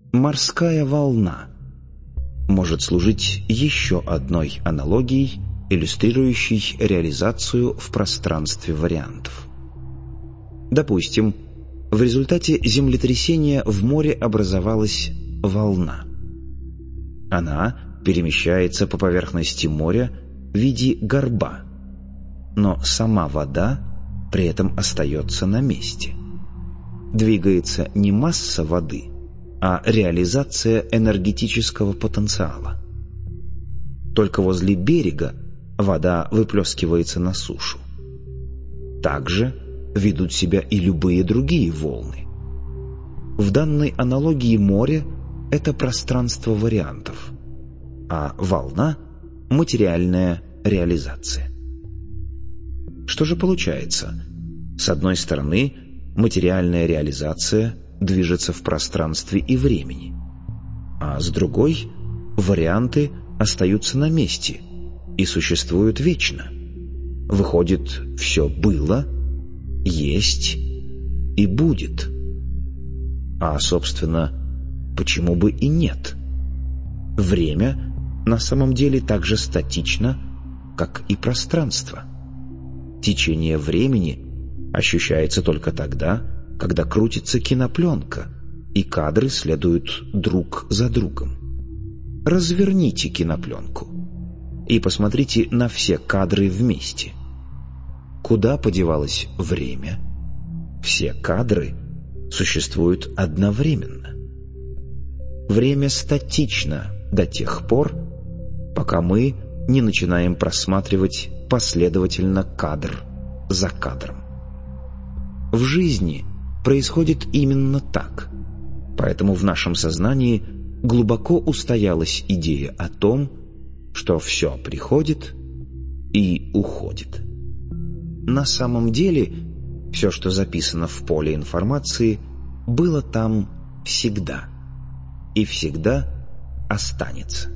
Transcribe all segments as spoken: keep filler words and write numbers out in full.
Морская волна может служить еще одной аналогией, иллюстрирующей реализацию в пространстве вариантов. Допустим, в результате землетрясения в море образовалась волна. Она перемещается по поверхности моря в виде горба, но сама вода при этом остается на месте. Двигается не масса воды, а реализация энергетического потенциала. Только возле берега вода выплескивается на сушу. Также ведут себя и любые другие волны. В данной аналогии море — это пространство вариантов, а волна — материальная реализация. Что же получается? С одной стороны, материальная реализация движется в пространстве и времени, а с другой — варианты остаются на месте и существуют вечно. Выходит, все было, есть и будет. А, собственно, почему бы и нет? Время на самом деле так же статично, как и пространство. Течение времени ощущается только тогда, когда крутится кинопленка, и кадры следуют друг за другом. Разверните кинопленку и посмотрите на все кадры вместе. Куда подевалось время? Все кадры существуют одновременно. Время статично до тех пор, пока мы не начинаем просматривать последовательно кадр за кадром. В жизни происходит именно так, поэтому в нашем сознании глубоко устоялась идея о том, что все приходит и уходит. На самом деле, все, что записано в поле информации, было там всегда и всегда останется.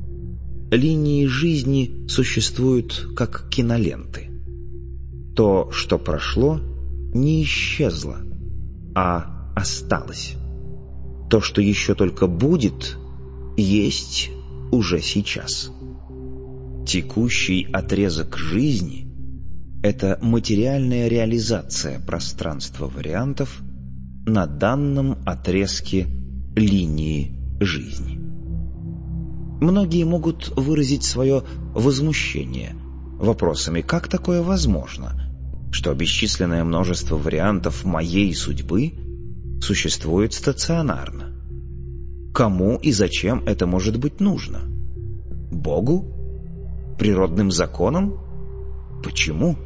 Линии жизни существуют как киноленты. То, что прошло, не исчезло, а осталось. То, что еще только будет, есть уже сейчас. Текущий отрезок жизни — это материальная реализация пространства вариантов на данном отрезке линии жизни. Многие могут выразить свое возмущение вопросами: как такое возможно, что бесчисленное множество вариантов моей судьбы существует стационарно? Кому и зачем это может быть нужно? Богу? Природным законам? Почему?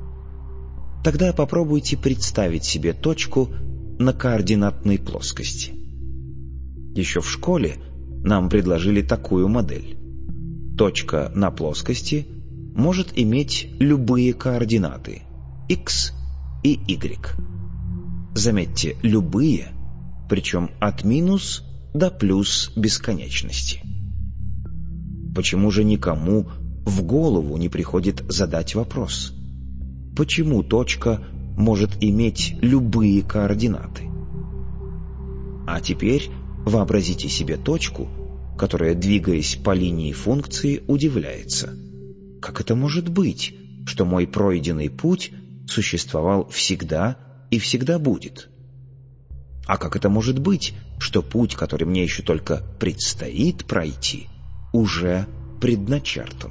Тогда попробуйте представить себе точку на координатной плоскости. Еще в школе нам предложили такую модель. Точка на плоскости может иметь любые координаты x и y. Заметьте, любые, причем от минус до плюс бесконечности. Почему же никому в голову не приходит задать вопрос: почему точка может иметь любые координаты? А теперь вообразите себе точку, которая, двигаясь по линии функции, удивляется: как это может быть, что мой пройденный путь существовал всегда и всегда будет? А как это может быть, что путь, который мне еще только предстоит пройти, уже предначертан?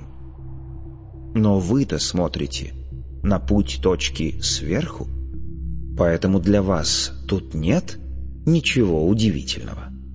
Но вы-то смотрите на путь точки сверху, поэтому для вас тут нет ничего удивительного.